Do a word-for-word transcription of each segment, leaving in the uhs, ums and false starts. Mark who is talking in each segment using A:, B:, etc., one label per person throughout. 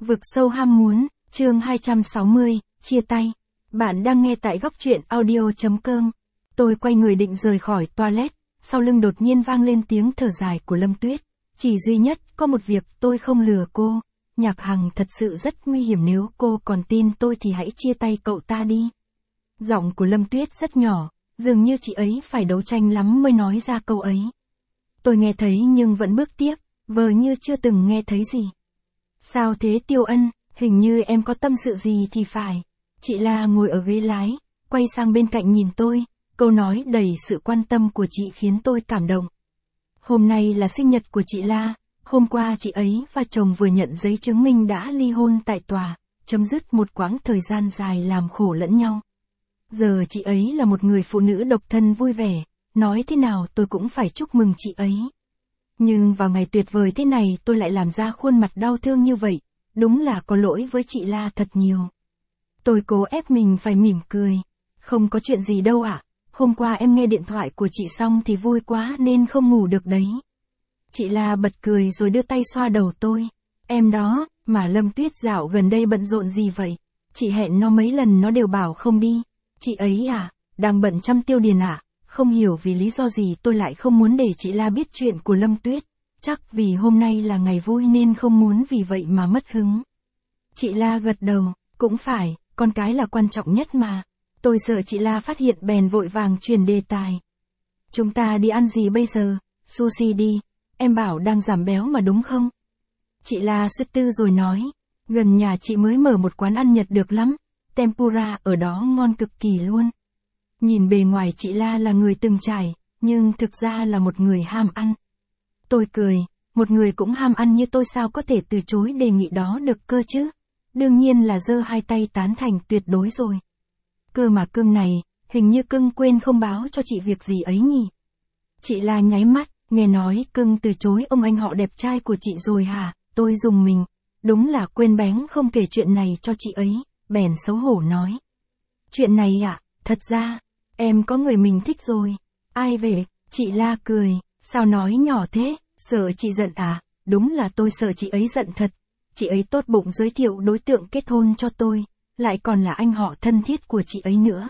A: Vực sâu ham muốn, chương hai trăm sáu mươi, chia tay. Bạn đang nghe tại góc truyện audio.com. Tôi quay người định rời khỏi toilet, sau lưng đột nhiên vang lên tiếng thở dài của Lâm Tuyết. Chỉ duy nhất, có một việc tôi không lừa cô. Nhạc Hằng thật sự rất nguy hiểm, nếu cô còn tin tôi thì hãy chia tay cậu ta đi. Giọng của Lâm Tuyết rất nhỏ, dường như chị ấy phải đấu tranh lắm mới nói ra câu ấy. Tôi nghe thấy nhưng vẫn bước tiếp, vờ như chưa từng nghe thấy gì. Sao thế Tiêu Ân, hình như em có tâm sự gì thì phải. Chị La ngồi ở ghế lái, quay sang bên cạnh nhìn tôi, câu nói đầy sự quan tâm của chị khiến tôi cảm động. Hôm nay là sinh nhật của chị La, hôm qua chị ấy và chồng vừa nhận giấy chứng minh đã ly hôn tại tòa, chấm dứt một quãng thời gian dài làm khổ lẫn nhau. Giờ chị ấy là một người phụ nữ độc thân vui vẻ, nói thế nào tôi cũng phải chúc mừng chị ấy. Nhưng vào ngày tuyệt vời thế này tôi lại làm ra khuôn mặt đau thương như vậy, đúng là có lỗi với chị La thật nhiều. Tôi cố ép mình phải mỉm cười. Không có chuyện gì đâu ạ, hôm qua em nghe điện thoại của chị xong thì vui quá nên không ngủ được đấy. Chị La bật cười rồi đưa tay xoa đầu tôi. Em đó, mà Lâm Tuyết dạo gần đây bận rộn gì vậy? Chị hẹn nó mấy lần nó đều bảo không đi. Chị ấy à, đang bận chăm Tiêu Điền ạ. À? Không hiểu vì lý do gì tôi lại không muốn để chị La biết chuyện của Lâm Tuyết. Chắc vì hôm nay là ngày vui nên không muốn vì vậy mà mất hứng. Chị La gật đầu, cũng phải, con cái là quan trọng nhất mà. Tôi sợ chị La phát hiện bèn vội vàng chuyển đề tài. Chúng ta đi ăn gì bây giờ? Sushi đi, em bảo đang giảm béo mà đúng không? Chị La suýt tư rồi nói, gần nhà chị mới mở một quán ăn Nhật được lắm, tempura ở đó ngon cực kỳ luôn. Nhìn bề ngoài chị La là người từng trải, nhưng thực ra là một người ham ăn. Tôi cười, một người cũng ham ăn như tôi sao có thể từ chối đề nghị đó được cơ chứ? Đương nhiên là giơ hai tay tán thành tuyệt đối rồi. Cơ mà cưng này, hình như cưng quên không báo cho chị việc gì ấy nhỉ? Chị La nháy mắt, nghe nói cưng từ chối ông anh họ đẹp trai của chị rồi hả? Tôi rùng mình, đúng là quên bén không kể chuyện này cho chị ấy, bèn xấu hổ nói. Chuyện này ạ, à, thật ra, em có người mình thích rồi. Ai về? Chị La cười, sao nói nhỏ thế, sợ chị giận à? Đúng là tôi sợ chị ấy giận thật. Chị ấy tốt bụng giới thiệu đối tượng kết hôn cho tôi, lại còn là anh họ thân thiết của chị ấy nữa.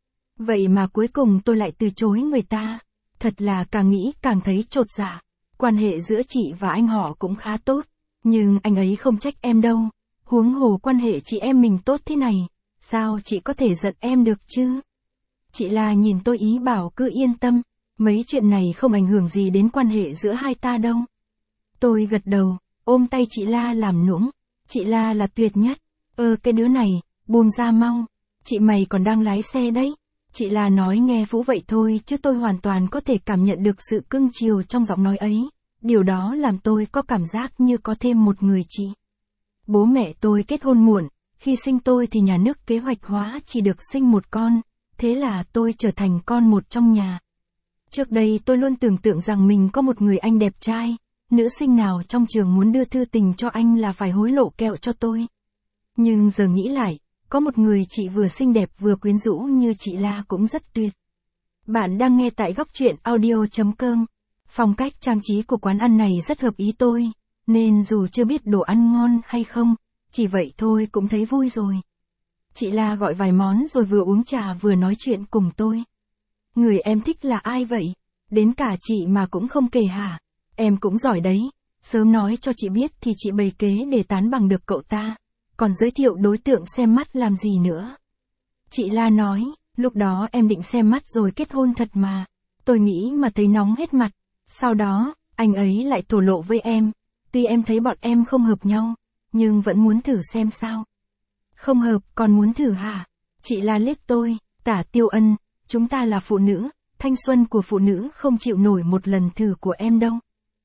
A: Vậy mà cuối cùng tôi lại từ chối người ta. Thật là càng nghĩ càng thấy chột dạ. Quan hệ giữa chị và anh họ cũng khá tốt, nhưng anh ấy không trách em đâu. Huống hồ quan hệ chị em mình tốt thế này, sao chị có thể giận em được chứ? Chị La nhìn tôi ý bảo cứ yên tâm, mấy chuyện này không ảnh hưởng gì đến quan hệ giữa hai ta đâu. Tôi gật đầu, ôm tay chị La làm nũng. Chị La là tuyệt nhất. Ơ cái đứa này, buông ra mau. Chị mày còn đang lái xe đấy. Chị La nói nghe phũ vậy thôi chứ tôi hoàn toàn có thể cảm nhận được sự cưng chiều trong giọng nói ấy. Điều đó làm tôi có cảm giác như có thêm một người chị. Bố mẹ tôi kết hôn muộn, khi sinh tôi thì nhà nước kế hoạch hóa chỉ được sinh một con, thế là tôi trở thành con một trong nhà. Trước đây tôi luôn tưởng tượng rằng mình có một người anh đẹp trai, nữ sinh nào trong trường muốn đưa thư tình cho anh là phải hối lộ kẹo cho tôi. Nhưng giờ nghĩ lại, có một người chị vừa xinh đẹp vừa quyến rũ như chị La cũng rất tuyệt. Bạn đang nghe tại góc truyện audio.com. Phong cách trang trí của quán ăn này rất hợp ý tôi, nên dù chưa biết đồ ăn ngon hay không, chỉ vậy thôi cũng thấy vui rồi. Chị La gọi vài món rồi vừa uống trà vừa nói chuyện cùng tôi. Người em thích là ai vậy? Đến cả chị mà cũng không kể hả? Em cũng giỏi đấy, sớm nói cho chị biết thì chị bày kế để tán bằng được cậu ta, còn giới thiệu đối tượng xem mắt làm gì nữa. Chị La nói, lúc đó em định xem mắt rồi kết hôn thật mà. Tôi nghĩ mà thấy nóng hết mặt. Sau đó, anh ấy lại thổ lộ với em, tuy em thấy bọn em không hợp nhau, nhưng vẫn muốn thử xem sao. Không hợp còn muốn thử hả? Chị La liếc tôi, tả Tiêu Ân, chúng ta là phụ nữ, thanh xuân của phụ nữ không chịu nổi một lần thử của em đâu.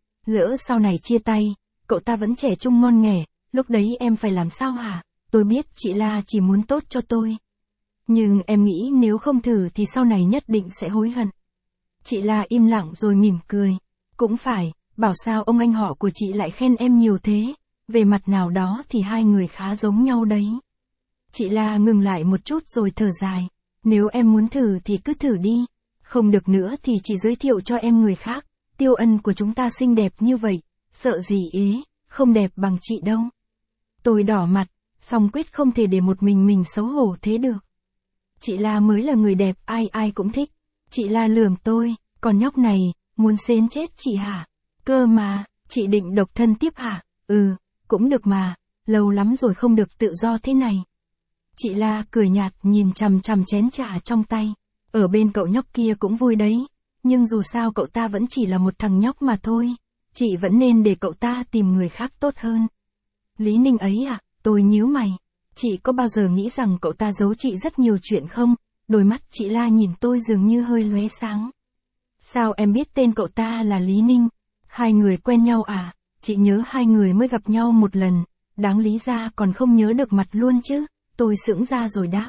A: Lỡ sau này chia tay, cậu ta vẫn trẻ trung ngon nghẻ, lúc đấy em phải làm sao hả? Tôi biết chị La chỉ muốn tốt cho tôi. Nhưng em nghĩ nếu không thử thì sau này nhất định sẽ hối hận. Chị La im lặng rồi mỉm cười. Cũng phải, bảo sao ông anh họ của chị lại khen em nhiều thế, về mặt nào đó thì hai người khá giống nhau đấy. Chị La ngừng lại một chút rồi thở dài. Nếu em muốn thử thì cứ thử đi, không được nữa thì chị giới thiệu cho em người khác. Tiêu Ân của chúng ta xinh đẹp như vậy, sợ gì ế, không đẹp bằng chị đâu. Tôi đỏ mặt, song quyết không thể để một mình mình xấu hổ thế được. Chị La mới là người đẹp ai ai cũng thích. Chị La lườm tôi, còn nhóc này, muốn xến chết chị hả? Cơ mà, chị định độc thân tiếp hả? Ừ, cũng được mà, lâu lắm rồi không được tự do thế này. Chị La cười nhạt nhìn chằm chằm chén trà trong tay. Ở bên cậu nhóc kia cũng vui đấy, nhưng dù sao cậu ta vẫn chỉ là một thằng nhóc mà thôi. Chị vẫn nên để cậu ta tìm người khác tốt hơn. Lý Ninh ấy à, tôi nhíu mày. Chị có bao giờ nghĩ rằng cậu ta giấu chị rất nhiều chuyện không? Đôi mắt chị La nhìn tôi dường như hơi lóe sáng. Sao em biết tên cậu ta là Lý Ninh? Hai người quen nhau à? Chị nhớ hai người mới gặp nhau một lần, đáng lý ra còn không nhớ được mặt luôn chứ. Tôi sững ra rồi đáp.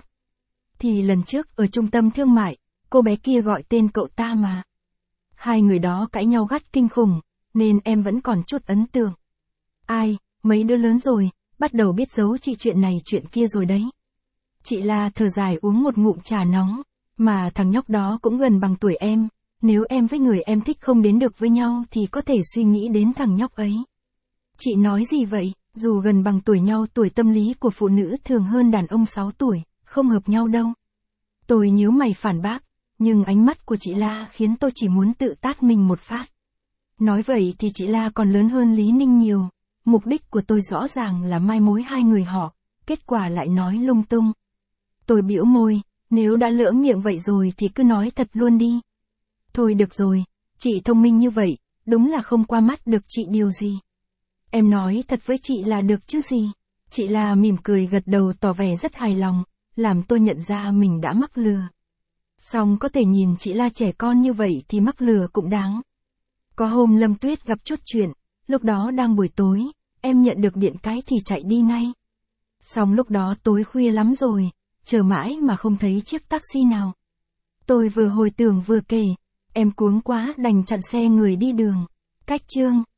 A: Thì lần trước ở trung tâm thương mại, cô bé kia gọi tên cậu ta mà. Hai người đó cãi nhau gắt kinh khủng, nên em vẫn còn chút ấn tượng. Ai, mấy đứa lớn rồi, bắt đầu biết giấu chị chuyện này chuyện kia rồi đấy. Chị La thở dài uống một ngụm trà nóng, mà thằng nhóc đó cũng gần bằng tuổi em, nếu em với người em thích không đến được với nhau thì có thể suy nghĩ đến thằng nhóc ấy. Chị nói gì vậy, dù gần bằng tuổi nhau tuổi tâm lý của phụ nữ thường hơn đàn ông sáu tuổi, không hợp nhau đâu. Tôi nhíu mày phản bác, nhưng ánh mắt của chị La khiến tôi chỉ muốn tự tát mình một phát. Nói vậy thì chị La còn lớn hơn Lý Ninh nhiều, mục đích của tôi rõ ràng là mai mối hai người họ, kết quả lại nói lung tung. Tôi bĩu môi, nếu đã lỡ miệng vậy rồi thì cứ nói thật luôn đi. Thôi được rồi, chị thông minh như vậy, đúng là không qua mắt được chị điều gì. Em nói thật với chị là được chứ gì. Chị La mỉm cười gật đầu tỏ vẻ rất hài lòng, làm tôi nhận ra mình đã mắc lừa. Song có thể nhìn chị La trẻ con như vậy thì mắc lừa cũng đáng. Có hôm Lâm Tuyết gặp chút chuyện, lúc đó đang buổi tối, em nhận được điện cái thì chạy đi ngay. Song lúc đó tối khuya lắm rồi, chờ mãi mà không thấy chiếc taxi nào. Tôi vừa hồi tưởng vừa kể, em cuống quá đành chặn xe người đi đường. Cách chương